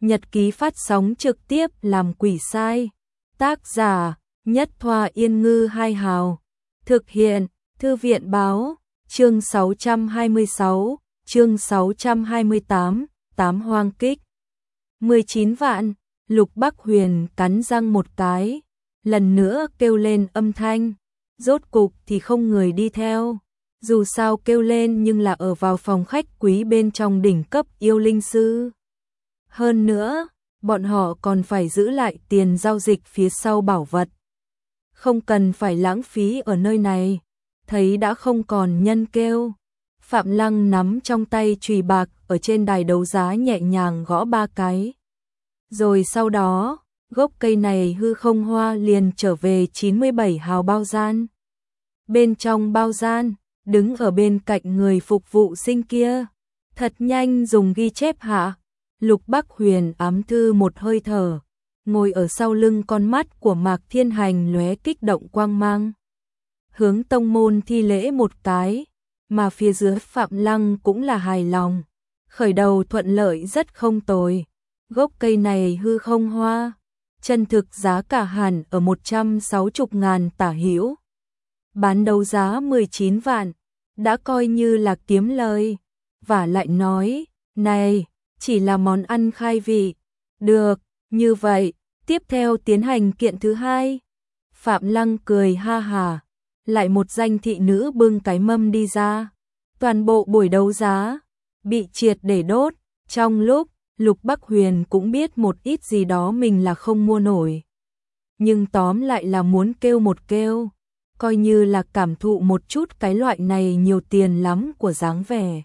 nhật ký phát sóng trực tiếp làm quỷ sai. Tác giả Nhất Thoa Yên Ngư Hai Hào. Thực hiện Thư viện Báo. Chương 626, chương 628, Tám Hoang Kích. 19 vạn, Lục Bắc Huyền cắn răng một cái, lần nữa kêu lên âm thanh, rốt cục thì không người đi theo. Dù sao kêu lên nhưng là ở vào phòng khách quý bên trong đỉnh cấp yêu linh sư. Hơn nữa, bọn họ còn phải giữ lại tiền giao dịch phía sau bảo vật. Không cần phải lãng phí ở nơi này, thấy đã không còn nhân kêu. Phạm Lăng nắm trong tay chùy bạc ở trên đài đấu giá nhẹ nhàng gõ 3 cái. Rồi sau đó, gốc cây này hư không hoa liền trở về 97 hào bao gian. Bên trong bao gian, đứng ở bên cạnh người phục vụ sinh kia, thật nhanh dùng ghi chép hạ. Lục Bắc Huyền ám thư một hơi thở, ngồi ở sau lưng, con mắt của Mạc Thiên Hành lóe kích động quang mang. Hướng tông môn thi lễ một cái, mà phía dưới Phạm Lăng cũng là hài lòng. Khởi đầu thuận lợi rất không tồi. Gốc cây này hư không hoa, chân thực giá cả hẳn ở 160.000 tả hữu. Bán đấu giá 19 vạn, đã coi như là kiếm lời. Và lại nói, này, chỉ là món ăn khai vị. Được, như vậy, tiếp theo tiến hành kiện thứ hai. Phạm Lăng cười ha hà, lại một danh thị nữ bưng cái mâm đi ra. Toàn bộ buổi đấu giá bị triệt để đốt. Trong lúc Lục Bắc Huyền cũng biết một ít gì đó mình là không mua nổi, nhưng tóm lại là muốn kêu một kêu, coi như là cảm thụ một chút cái loại này nhiều tiền lắm của dáng vẻ.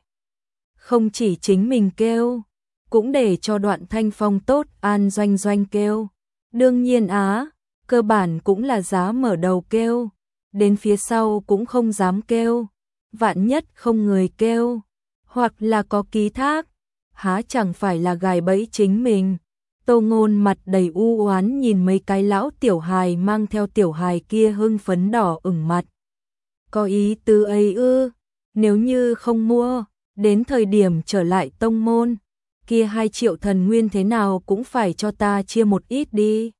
Không chỉ chính mình kêu, cũng để cho Đoạn Thanh Phong tốt an doanh doanh kêu. Đương nhiên cơ bản cũng là giá mở đầu kêu, đến phía sau cũng không dám kêu. Vạn nhất không người kêu, hoặc là có ký thác, há chẳng phải là gài bẫy chính mình. Tô Ngôn mặt đầy u oán nhìn mấy cái lão tiểu hài mang theo tiểu hài kia hưng phấn đỏ ửng mặt. Có ý tứ ấy ư? Nếu như không mua, đến thời điểm trở lại tông môn, kia 2 triệu thần nguyên thế nào cũng phải cho ta chia một ít đi.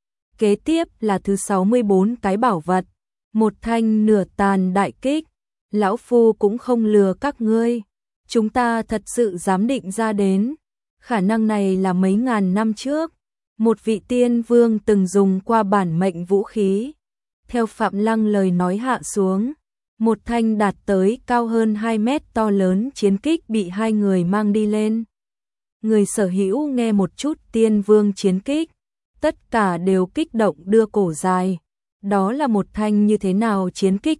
Kế tiếp là thứ 64 cái bảo vật, một thanh nửa tàn đại kích. Lão phu cũng không lừa các ngươi, chúng ta thật sự dám định ra đến. Khả năng này là mấy ngàn năm trước, một vị tiên vương từng dùng qua bản mệnh vũ khí. Theo Phạm Lăng lời nói hạ xuống, một thanh đạt tới cao hơn 2 mét to lớn chiến kích bị 2 người mang đi lên. Người sở hữu nghe một chút tiên vương chiến kích, tất cả đều kích động đưa cổ dài. Đó là một thanh như thế nào chiến kích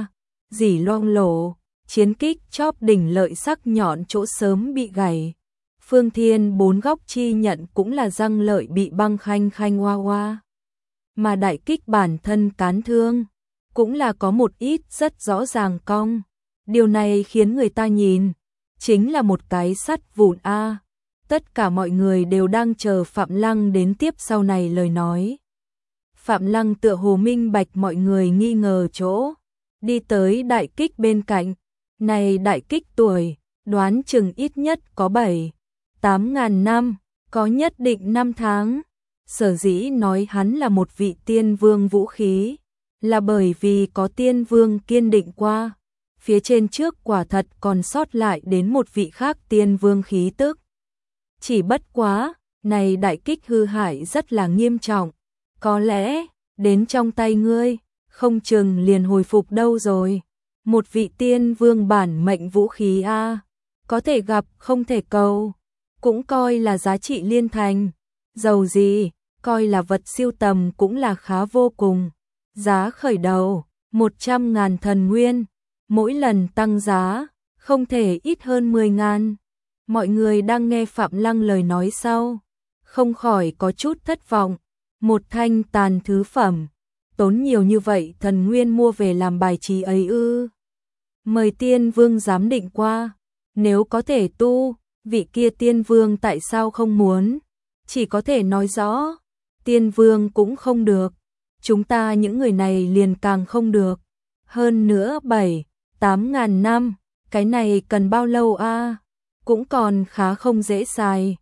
dỉ loang lổ, chiến kích chóp đỉnh lợi sắc nhọn chỗ sớm bị gãy. Phương Thiên 4 góc chi nhận cũng là răng lợi bị băng khanh khanh hoa hoa. Mà đại kích bản thân cán thương, cũng là có một ít rất rõ ràng cong. Điều này khiến người ta nhìn, chính là một cái sắt vụn Tất cả mọi người đều đang chờ Phạm Lăng đến tiếp sau này lời nói. Phạm Lăng tựa hồ minh bạch mọi người nghi ngờ chỗ, đi tới đại kích bên cạnh. Này đại kích tuổi, đoán chừng ít nhất có 7-8 ngàn năm, có nhất định năm tháng. Sở dĩ nói hắn là một vị tiên vương vũ khí, là bởi vì có tiên vương kiên định qua. Phía trên trước quả thật còn sót lại đến một vị khác tiên vương khí tức. Chỉ bất quá, này đại kích hư hại rất là nghiêm trọng. Có lẽ, đến trong tay ngươi, không chừng liền hồi phục đâu rồi. Một vị tiên vương bản mệnh vũ khí có thể gặp không thể cầu, cũng coi là giá trị liên thành. Dầu gì, coi là vật siêu tầm cũng là khá vô cùng. Giá khởi đầu, 100.000 thần nguyên, mỗi lần tăng giá, không thể ít hơn 10.000. Mọi người đang nghe Phạm Lăng lời nói sau, không khỏi có chút thất vọng. Một thanh tàn thứ phẩm, tốn nhiều như vậy thần nguyên mua về làm bài trí ấy ư? Mời tiên vương giám định qua, nếu có thể tu, vị kia tiên vương tại sao không muốn? Chỉ có thể nói rõ, tiên vương cũng không được, chúng ta những người này liền càng không được. Hơn nữa 7-8 ngàn năm, cái này cần bao lâu cũng còn khá không dễ xài.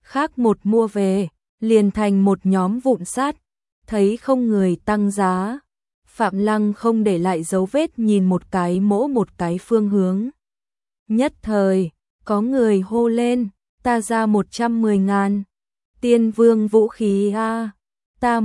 khác một mua về, liền thành một nhóm vụn sắt, thấy không người tăng giá. Phạm Lăng không để lại dấu vết nhìn một cái mỗ một cái phương hướng. Nhất thời, có người hô lên, ta ra 110.000. Tiên vương vũ khí a, ta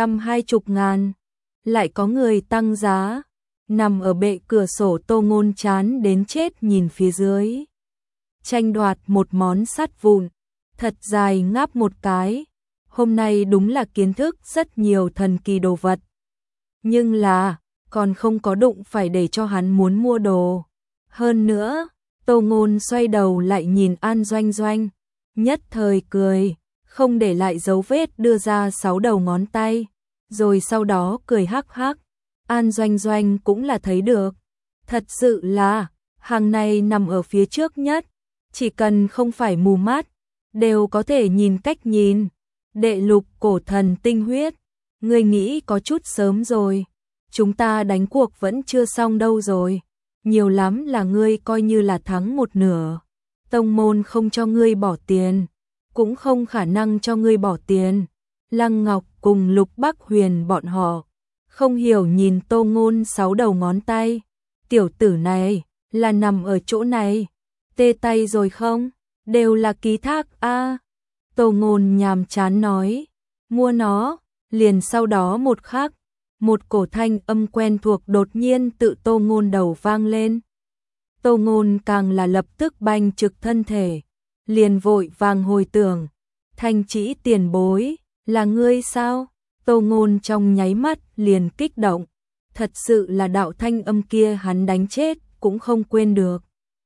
120.000. Lại có người tăng giá, nằm ở bệ cửa sổ Tô Ngôn chán đến chết nhìn phía dưới. Tranh đoạt một món sắt vụn, thật dài ngáp một cái. Hôm nay đúng là kiến thức rất nhiều thần kỳ đồ vật. Nhưng là, còn không có đụng phải để cho hắn muốn mua đồ. Hơn nữa, Tô Ngôn xoay đầu lại nhìn An Doanh Doanh, nhất thời cười, không để lại dấu vết đưa ra 6 đầu ngón tay, rồi sau đó cười hắc hắc. An Doanh Doanh cũng là thấy được, thật sự là, hàng này nằm ở phía trước nhất, chỉ cần không phải mù mắt, đều có thể nhìn cách nhìn. Đệ lục cổ thần tinh huyết, ngươi nghĩ có chút sớm rồi, chúng ta đánh cuộc vẫn chưa xong đâu rồi, nhiều lắm là ngươi coi như là thắng một nửa. Tông môn không cho ngươi bỏ tiền, cũng không khả năng cho ngươi bỏ tiền. Lăng Ngọc cùng Lục Bắc Huyền bọn họ không hiểu nhìn Tô Ngôn 6 đầu ngón tay, tiểu tử này là nằm ở chỗ này, tê tay rồi không, đều là ký thác a. Tô Ngôn nhàm chán nói, mua nó. Liền sau đó một khắc, một cổ thanh âm quen thuộc đột nhiên tự Tô Ngôn đầu vang lên. Tô Ngôn càng là lập tức banh trực thân thể, liền vội vàng hồi tưởng, Thanh Chỉ tiền bối, là ngươi sao? Tô Ngôn trong nháy mắt liền kích động, thật sự là đạo thanh âm kia hắn đánh chết cũng không quên được.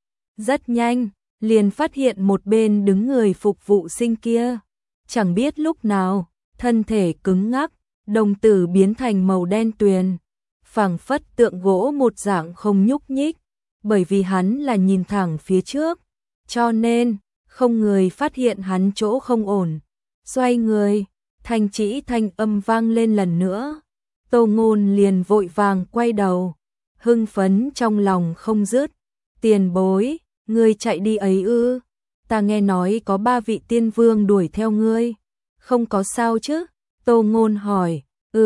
Rất nhanh, liền phát hiện một bên đứng người phục vụ sinh kia, chẳng biết lúc nào, thân thể cứng ngắc, đồng tử biến thành màu đen tuyền, phảng phất tượng gỗ một dạng không nhúc nhích, bởi vì hắn là nhìn thẳng phía trước, cho nên không người phát hiện hắn chỗ không ổn. Xoay người, Thanh Chỉ thanh âm vang lên lần nữa. Tô Ngôn liền vội vàng quay đầu, hưng phấn trong lòng không dứt. Tiền bối, ngươi chạy đi ấy ư? Ta nghe nói có 3 vị tiên vương đuổi theo ngươi, không có sao chứ? Tô Ngôn hỏi.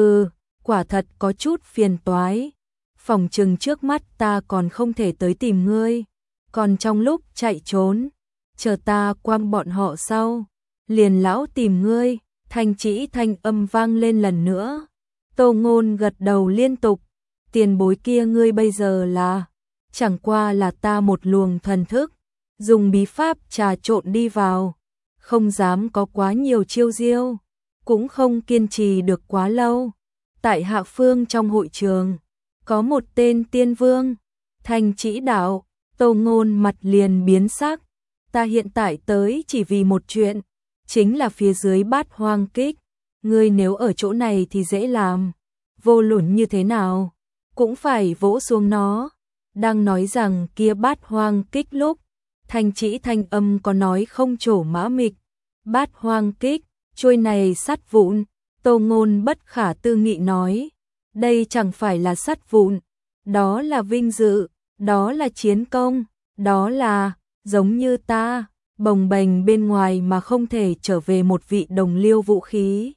Quả thật có chút phiền toái. Phòng trừng trước mắt ta còn không thể tới tìm ngươi, còn trong lúc chạy trốn, chờ ta quăng bọn họ sau, liền lão tìm ngươi. Thanh Chỉ thanh âm vang lên lần nữa. Tô Ngôn gật đầu liên tục. Tiền bối kia ngươi bây giờ là, chẳng qua là ta một luồng thần thức, dùng bí pháp trà trộn đi vào, không dám có quá nhiều chiêu diêu, cũng không kiên trì được quá lâu. Tại hạ phương trong hội trường, có một tên tiên vương, Thanh Chỉ đạo. Tô Ngôn mặt liền biến sắc. Ta hiện tại tới chỉ vì một chuyện, chính là phía dưới Bát Hoang Kích. Ngươi nếu ở chỗ này thì dễ làm, vô luận như thế nào cũng phải vỗ xuống nó. Đang nói rằng kia Bát Hoang Kích lúc, Thanh Chỉ thanh âm có nói không trổ mã mịch. Bát Hoang Kích, chuôi này sắt vụn. Tô Ngôn bất khả tư nghị nói, đây chẳng phải là sắt vụn, đó là vinh dự, đó là chiến công, đó là, giống như ta, bồng bềnh bên ngoài mà không thể trở về một vị đồng liêu vũ khí.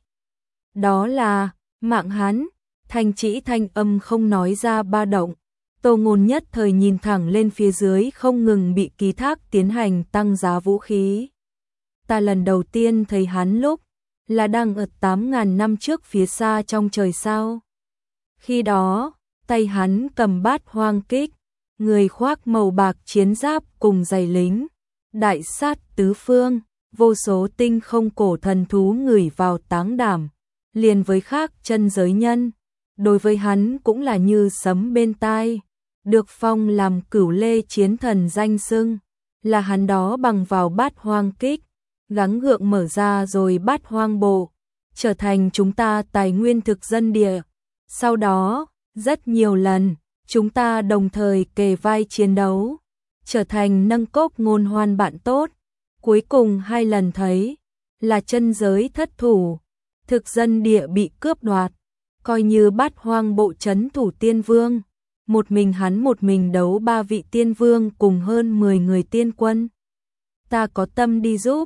Đó là, mạng hắn. Thanh Chỉ thanh âm không nói ra ba động. Tô Ngôn nhất thời nhìn thẳng lên phía dưới không ngừng bị ký thác tiến hành tăng giá vũ khí. Ta lần đầu tiên thấy hắn lúc, là đang ở 8.000 năm trước phía xa trong trời sao. Khi đó, tay hắn cầm Bát Hoang Kích, người khoác màu bạc chiến giáp cùng giày lính, đại sát tứ phương, vô số tinh không cổ thần thú ngửi vào táng đảm, liền với khác chân giới nhân, đối với hắn cũng là như sấm bên tai, được phong làm Cửu Lê chiến thần danh xưng, là hắn đó bằng vào Bát Hoang Kích, gắng gượng mở ra rồi Bát Hoang Bộ, trở thành chúng ta tài nguyên thực dân địa. Sau đó, rất nhiều lần, chúng ta đồng thời kề vai chiến đấu, trở thành nâng cốc ngôn hoan bạn tốt. Cuối cùng 2 lần thấy, là chân giới thất thủ, thực dân địa bị cướp đoạt, coi như Bát Hoang Bộ trấn thủ tiên vương. Một mình đấu 3 vị tiên vương cùng hơn 10 người tiên quân. Ta có tâm đi giúp,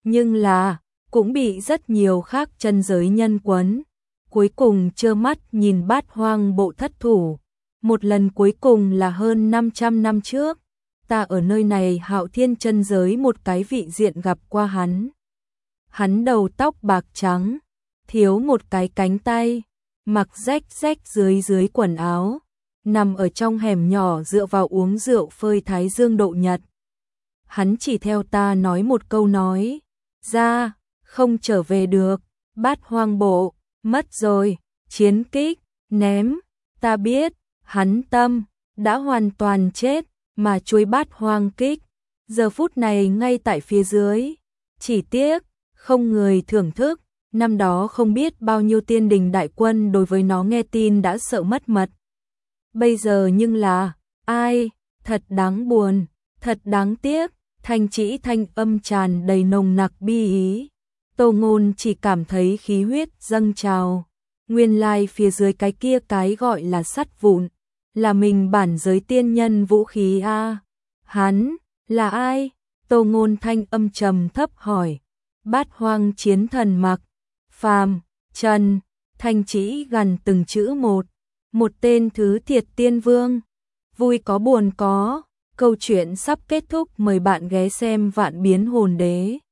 Nhưng là, cũng bị rất nhiều khác chân giới nhân quấn. Cuối cùng trơ mắt nhìn Bát Hoang Bộ thất thủ. Một lần cuối cùng là hơn 500 năm trước. Ta ở nơi này Hạo Thiên chân giới một cái vị diện gặp qua hắn. Hắn đầu tóc bạc trắng, thiếu một cái cánh tay, mặc rách rách dưới quần áo, nằm ở trong hẻm nhỏ dựa vào uống rượu phơi thái dương độ nhật. Hắn chỉ theo ta nói một câu nói, ra, không trở về được, Bát Hoang Bộ, mất rồi, chiến kích, ném, ta biết, hắn tâm, đã hoàn toàn chết, mà chuôi Bát Hoang kích, giờ phút này ngay tại phía dưới, chỉ tiếc, không người thưởng thức, năm đó không biết bao nhiêu tiên đình đại quân đối với nó nghe tin đã sợ mất mật. Bây giờ nhưng là, ai, thật đáng buồn, thật đáng tiếc, Thanh Chỉ thanh âm tràn đầy nồng nặc bi ý. Tô Ngôn chỉ cảm thấy khí huyết dâng trào, nguyên lai phía dưới cái kia cái gọi là sắt vụn, là mình bản giới tiên nhân vũ khí a. Hắn, là ai? Tô Ngôn thanh âm trầm thấp hỏi. Bát Hoang chiến thần Mặc, Phàm, Trần, Thanh Chỉ gần từng chữ một tên thứ thiệt tiên vương. Vui có buồn có, câu chuyện sắp kết thúc, mời bạn ghé xem Vạn Biến Hồn Đế.